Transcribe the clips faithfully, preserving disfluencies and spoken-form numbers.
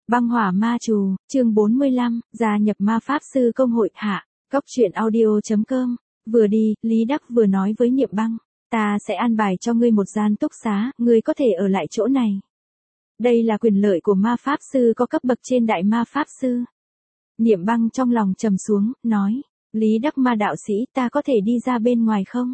Băng hỏa ma trù, chương bốn mươi lăm, gia nhập ma pháp sư công hội hạ, cốc truyện audio chấm com. Vừa đi, Lý Đắc vừa nói với Niệm Băng, ta sẽ an bài cho ngươi một gian túc xá, ngươi có thể ở lại chỗ này. Đây là quyền lợi của ma pháp sư có cấp bậc trên đại ma pháp sư. Niệm Băng trong lòng trầm xuống, nói, Lý Đắc ma đạo sĩ, ta có thể đi ra bên ngoài không?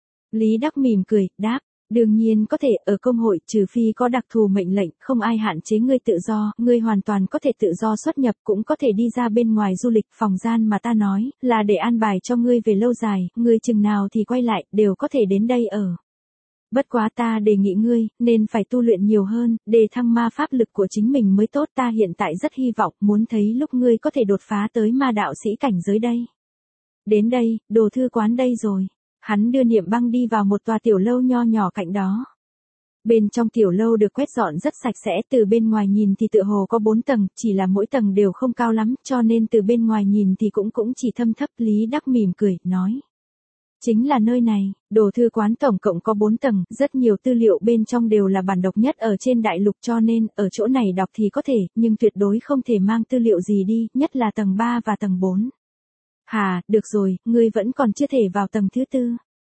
Lý Đắc mỉm cười, đáp, đương nhiên có thể, ở công hội, trừ phi có đặc thù mệnh lệnh, không ai hạn chế ngươi tự do, ngươi hoàn toàn có thể tự do xuất nhập, cũng có thể đi ra bên ngoài du lịch. Phòng gian mà ta nói, là để an bài cho ngươi về lâu dài, ngươi chừng nào thì quay lại, đều có thể đến đây ở. Bất quá ta đề nghị ngươi, nên phải tu luyện nhiều hơn, để thăng ma pháp lực của chính mình mới tốt. Ta hiện tại rất hy vọng, muốn thấy lúc ngươi có thể đột phá tới ma đạo sĩ cảnh giới đây. Đến đây, đồ thư quán đây rồi. Hắn đưa Niệm Băng đi vào một tòa tiểu lâu nho nhỏ cạnh đó. Bên trong tiểu lâu được quét dọn rất sạch sẽ, từ bên ngoài nhìn thì tựa hồ có bốn tầng, chỉ là mỗi tầng đều không cao lắm, cho nên từ bên ngoài nhìn thì cũng cũng chỉ thâm thấp. Lý Đắc mỉm cười, nói. Chính là nơi này, đồ thư quán tổng cộng có bốn tầng, rất nhiều tư liệu bên trong đều là bản độc nhất ở trên đại lục, cho nên, ở chỗ này đọc thì có thể, nhưng tuyệt đối không thể mang tư liệu gì đi, nhất là tầng ba và tầng bốn. Hà, được rồi, ngươi vẫn còn chưa thể vào tầng thứ tư.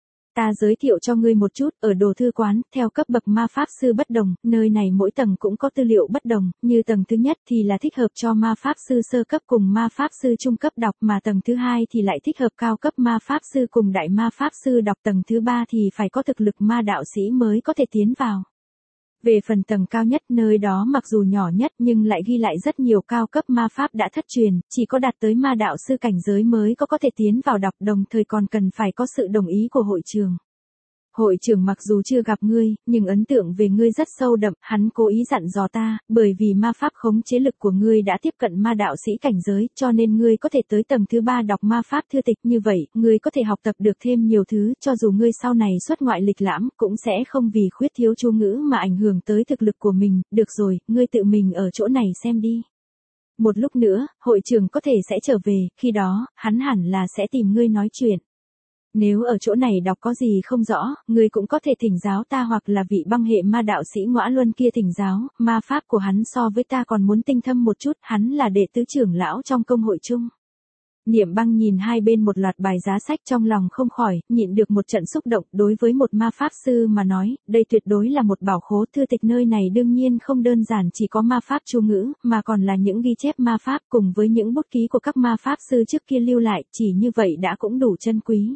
Ta giới thiệu cho ngươi một chút, ở đồ thư quán, theo cấp bậc ma pháp sư bất đồng, nơi này mỗi tầng cũng có tư liệu bất đồng, như tầng thứ nhất thì là thích hợp cho ma pháp sư sơ cấp cùng ma pháp sư trung cấp đọc, mà tầng thứ hai thì lại thích hợp cao cấp ma pháp sư cùng đại ma pháp sư đọc, tầng thứ ba thì phải có thực lực ma đạo sĩ mới có thể tiến vào. Về phần tầng cao nhất, nơi đó mặc dù nhỏ nhất nhưng lại ghi lại rất nhiều cao cấp ma pháp đã thất truyền, chỉ có đạt tới ma đạo sư cảnh giới mới có có thể tiến vào đọc, đồng thời còn cần phải có sự đồng ý của hội trường. Hội trưởng mặc dù chưa gặp ngươi, nhưng ấn tượng về ngươi rất sâu đậm, hắn cố ý dặn dò ta, bởi vì ma pháp khống chế lực của ngươi đã tiếp cận ma đạo sĩ cảnh giới, cho nên ngươi có thể tới tầng thứ ba đọc ma pháp thư tịch, như vậy, ngươi có thể học tập được thêm nhiều thứ, cho dù ngươi sau này xuất ngoại lịch lãm, cũng sẽ không vì khuyết thiếu chú ngữ mà ảnh hưởng tới thực lực của mình. Được rồi, ngươi tự mình ở chỗ này xem đi. Một lúc nữa, hội trưởng có thể sẽ trở về, khi đó, hắn hẳn là sẽ tìm ngươi nói chuyện. Nếu ở chỗ này đọc có gì không rõ, ngươi cũng có thể thỉnh giáo ta hoặc là vị băng hệ ma đạo sĩ Ngõa Luân kia thỉnh giáo, ma pháp của hắn so với ta còn muốn tinh thâm một chút, hắn là đệ tứ trưởng lão trong công hội chung. Niệm Băng nhìn hai bên một loạt bài giá sách, trong lòng không khỏi, nhịn được một trận xúc động. Đối với một ma pháp sư mà nói, đây tuyệt đối là một bảo khố. Thư tịch nơi này đương nhiên không đơn giản chỉ có ma pháp chú ngữ, mà còn là những ghi chép ma pháp cùng với những bút ký của các ma pháp sư trước kia lưu lại, chỉ như vậy đã cũng đủ chân quý.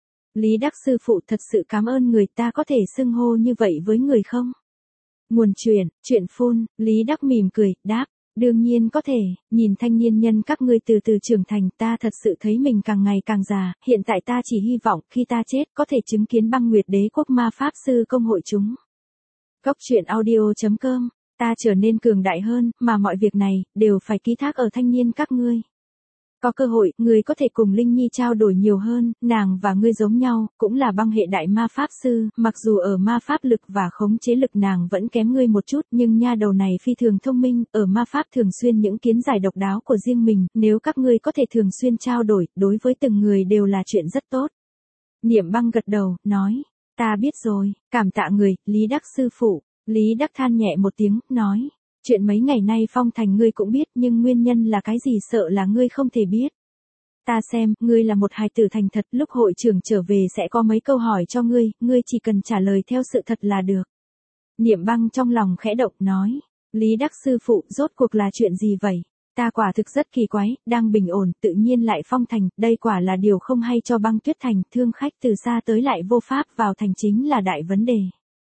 Lý Đắc sư phụ, thật sự cảm ơn người, ta có thể xưng hô như vậy với người không? Nguồn truyền, truyện phun, Lý Đắc mỉm cười, đáp, đương nhiên có thể, nhìn thanh niên nhân các ngươi từ từ trưởng thành, ta thật sự thấy mình càng ngày càng già, hiện tại ta chỉ hy vọng, khi ta chết, có thể chứng kiến băng nguyệt đế quốc ma pháp sư công hội chúng. Cốc truyện audio chấm com, ta trở nên cường đại hơn, mà mọi việc này, đều phải ký thác ở thanh niên các ngươi. Có cơ hội, ngươi có thể cùng Linh Nhi trao đổi nhiều hơn, nàng và ngươi giống nhau, cũng là băng hệ đại ma pháp sư, mặc dù ở ma pháp lực và khống chế lực nàng vẫn kém ngươi một chút, nhưng nha đầu này phi thường thông minh, ở ma pháp thường xuyên những kiến giải độc đáo của riêng mình, nếu các ngươi có thể thường xuyên trao đổi, đối với từng người đều là chuyện rất tốt. Niệm Băng gật đầu, nói, ta biết rồi, cảm tạ người, Lý Đắc sư phụ. Lý Đắc than nhẹ một tiếng, nói. Chuyện mấy ngày nay Phong Thành ngươi cũng biết, nhưng nguyên nhân là cái gì sợ là ngươi không thể biết. Ta xem, ngươi là một hài tử thành thật, lúc hội trưởng trở về sẽ có mấy câu hỏi cho ngươi, ngươi chỉ cần trả lời theo sự thật là được. Niệm Băng trong lòng khẽ động, nói, Lý Đắc sư phụ, rốt cuộc là chuyện gì vậy? Ta quả thực rất kỳ quái, đang bình ổn, tự nhiên lại phong thành, đây quả là điều không hay cho Băng Tuyết Thành, thương khách từ xa tới lại vô pháp vào thành chính là đại vấn đề.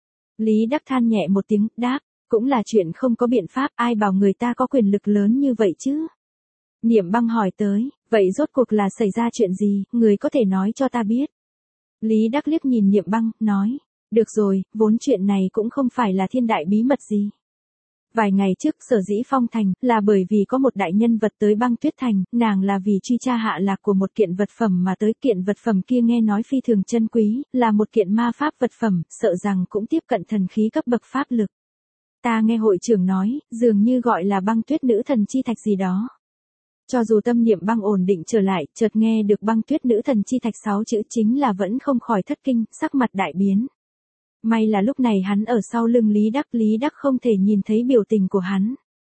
Lý Đắc than nhẹ một tiếng, đáp. Cũng là chuyện không có biện pháp, ai bảo người ta có quyền lực lớn như vậy chứ? Niệm Băng hỏi tới, vậy rốt cuộc là xảy ra chuyện gì, người có thể nói cho ta biết. Lý Đắc liếc nhìn Niệm Băng, nói, được rồi, vốn chuyện này cũng không phải là thiên đại bí mật gì. Vài ngày trước sở dĩ phong thành, là bởi vì có một đại nhân vật tới Băng Tuyết Thành, nàng là vì truy tra hạ lạc của một kiện vật phẩm mà tới, kiện vật phẩm kia nghe nói phi thường chân quý, là một kiện ma pháp vật phẩm, sợ rằng cũng tiếp cận thần khí cấp bậc pháp lực. Ta nghe hội trưởng nói, dường như gọi là băng tuyết nữ thần chi thạch gì đó. Cho dù tâm niệm Băng ổn định trở lại, chợt nghe được băng tuyết nữ thần chi thạch sáu chữ chính là vẫn không khỏi thất kinh, sắc mặt đại biến. May là lúc này hắn ở sau lưng Lý Đắc, Lý Đắc không thể nhìn thấy biểu tình của hắn.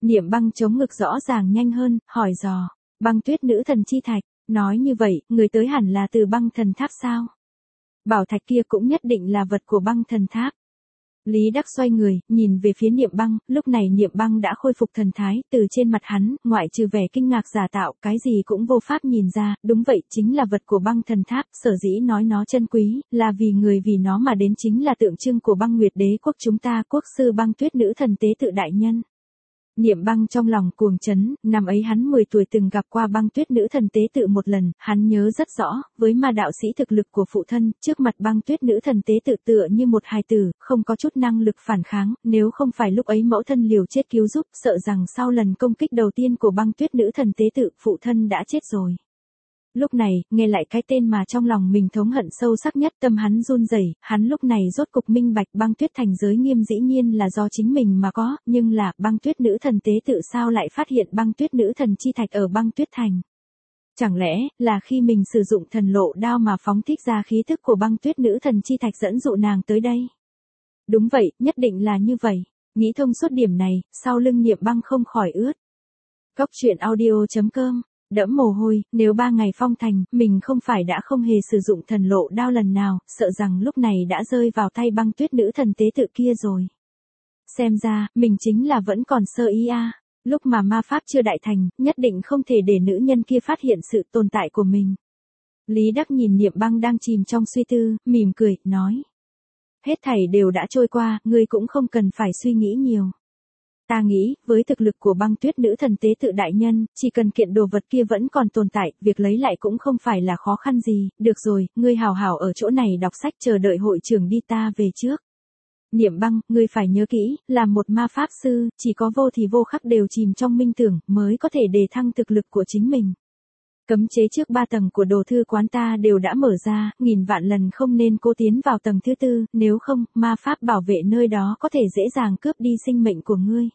Niệm Băng chống ngực rõ ràng nhanh hơn, hỏi dò, băng tuyết nữ thần chi thạch, nói như vậy, người tới hẳn là từ băng thần tháp sao? Bảo thạch kia cũng nhất định là vật của băng thần tháp. Lý Đắc xoay người, nhìn về phía Niệm Băng, lúc này Niệm Băng đã khôi phục thần thái, từ trên mặt hắn, ngoại trừ vẻ kinh ngạc giả tạo, cái gì cũng vô pháp nhìn ra, đúng vậy, chính là vật của băng thần tháp, sở dĩ nói nó chân quý, là vì người vì nó mà đến chính là tượng trưng của băng nguyệt đế quốc chúng ta, quốc sư băng tuyết nữ thần tế tự đại nhân. Niệm Băng trong lòng cuồng chấn, năm ấy hắn mười tuổi từng gặp qua băng tuyết nữ thần tế tự một lần, hắn nhớ rất rõ, với ma đạo sĩ thực lực của phụ thân, trước mặt băng tuyết nữ thần tế tự tựa như một hài tử, không có chút năng lực phản kháng, nếu không phải lúc ấy mẫu thân liều chết cứu giúp, sợ rằng sau lần công kích đầu tiên của băng tuyết nữ thần tế tự, phụ thân đã chết rồi. Lúc này, nghe lại cái tên mà trong lòng mình thống hận sâu sắc nhất, tâm hắn run rẩy, hắn lúc này rốt cục minh bạch băng tuyết thành giới nghiêm dĩ nhiên là do chính mình mà có, nhưng là, băng tuyết nữ thần tế tự sao lại phát hiện băng tuyết nữ thần chi thạch ở băng tuyết thành? Chẳng lẽ, là khi mình sử dụng thần lộ đao mà phóng thích ra khí thức của băng tuyết nữ thần chi thạch dẫn dụ nàng tới đây? Đúng vậy, nhất định là như vậy. Nghĩ thông suốt điểm này, sau lưng Niệm Băng không khỏi ướt. Cốc truyện audio chấm com Đẫm mồ hôi, nếu ba ngày phong thành, mình không phải đã không hề sử dụng thần lộ đao lần nào, sợ rằng lúc này đã rơi vào tay băng tuyết nữ thần tế tự kia rồi. Xem ra, mình chính là vẫn còn sơ ý a. Lúc mà ma pháp chưa đại thành, nhất định không thể để nữ nhân kia phát hiện sự tồn tại của mình. Lý Đắc nhìn Niệm Băng đang chìm trong suy tư, mỉm cười, nói. Hết thảy đều đã trôi qua, ngươi cũng không cần phải suy nghĩ nhiều. Ta nghĩ, với thực lực của băng tuyết nữ thần tế tự đại nhân, chỉ cần kiện đồ vật kia vẫn còn tồn tại, việc lấy lại cũng không phải là khó khăn gì, được rồi, ngươi hào hào ở chỗ này đọc sách chờ đợi hội trưởng đi ta về trước. Niệm Băng, ngươi phải nhớ kỹ, là một ma pháp sư, chỉ có vô thì vô khắc đều chìm trong minh tưởng, mới có thể đề thăng thực lực của chính mình. Cấm chế trước ba tầng của đồ thư quán ta đều đã mở ra, nghìn vạn lần không nên cố tiến vào tầng thứ tư, nếu không, ma pháp bảo vệ nơi đó có thể dễ dàng cướp đi sinh mệnh của ngươi.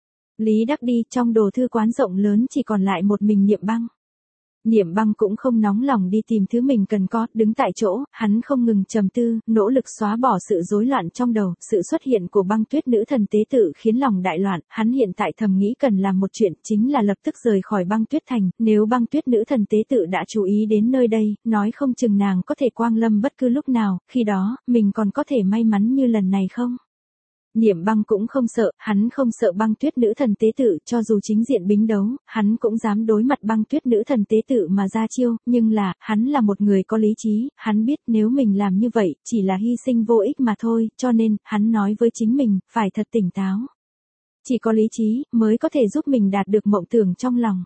Lý Đắc đi, trong đồ thư quán rộng lớn chỉ còn lại một mình Niệm Băng. Niệm Băng cũng không nóng lòng đi tìm thứ mình cần có, đứng tại chỗ, hắn không ngừng trầm tư, nỗ lực xóa bỏ sự rối loạn trong đầu, sự xuất hiện của băng tuyết nữ thần tế tự khiến lòng đại loạn, hắn hiện tại thầm nghĩ cần làm một chuyện, chính là lập tức rời khỏi băng tuyết thành, nếu băng tuyết nữ thần tế tự đã chú ý đến nơi đây, nói không chừng nàng có thể quang lâm bất cứ lúc nào, khi đó, mình còn có thể may mắn như lần này không? Niệm Băng cũng không sợ, hắn không sợ băng tuyết nữ thần tế tự, cho dù chính diện bính đấu, hắn cũng dám đối mặt băng tuyết nữ thần tế tự mà ra chiêu, nhưng là, hắn là một người có lý trí, hắn biết nếu mình làm như vậy, chỉ là hy sinh vô ích mà thôi, cho nên, hắn nói với chính mình, phải thật tỉnh táo. Chỉ có lý trí, mới có thể giúp mình đạt được mộng tưởng trong lòng.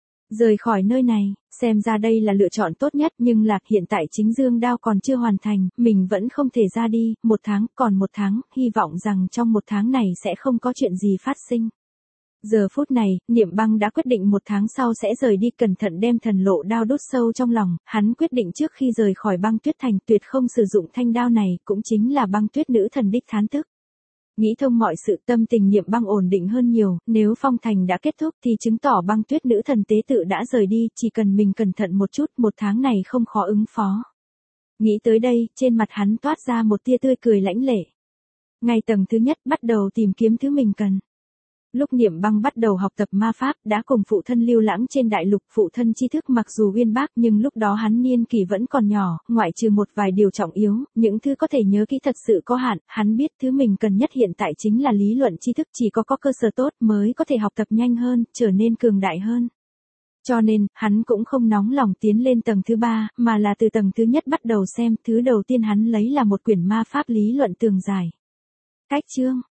Rời khỏi nơi này, xem ra đây là lựa chọn tốt nhất, nhưng là, hiện tại chính dương đao còn chưa hoàn thành, mình vẫn không thể ra đi, một tháng, còn một tháng, hy vọng rằng trong một tháng này sẽ không có chuyện gì phát sinh. Giờ phút này, Niệm Băng đã quyết định một tháng sau sẽ rời đi, cẩn thận đem thần lộ đao đốt sâu trong lòng, hắn quyết định trước khi rời khỏi băng tuyết thành tuyệt không sử dụng thanh đao này, cũng chính là băng tuyết nữ thần đích thán tức. Nghĩ thông mọi sự, tâm tình Niệm Băng ổn định hơn nhiều, nếu phong thành đã kết thúc thì chứng tỏ băng tuyết nữ thần tế tự đã rời đi, chỉ cần mình cẩn thận một chút, một tháng này không khó ứng phó. Nghĩ tới đây, trên mặt hắn toát ra một tia tươi cười lãnh lệ. Ngay tầng thứ nhất, bắt đầu tìm kiếm thứ mình cần. Lúc Niệm Băng bắt đầu học tập ma pháp, đã cùng phụ thân lưu lãng trên đại lục, phụ thân tri thức mặc dù uyên bác nhưng lúc đó hắn niên kỷ vẫn còn nhỏ, ngoại trừ một vài điều trọng yếu, những thứ có thể nhớ kỹ thật sự có hạn, hắn biết thứ mình cần nhất hiện tại chính là lý luận tri thức, chỉ có có cơ sở tốt mới có thể học tập nhanh hơn, trở nên cường đại hơn. Cho nên, hắn cũng không nóng lòng tiến lên tầng thứ ba, mà là từ tầng thứ nhất bắt đầu xem, thứ đầu tiên hắn lấy là một quyển ma pháp lý luận tường dài. Cách chương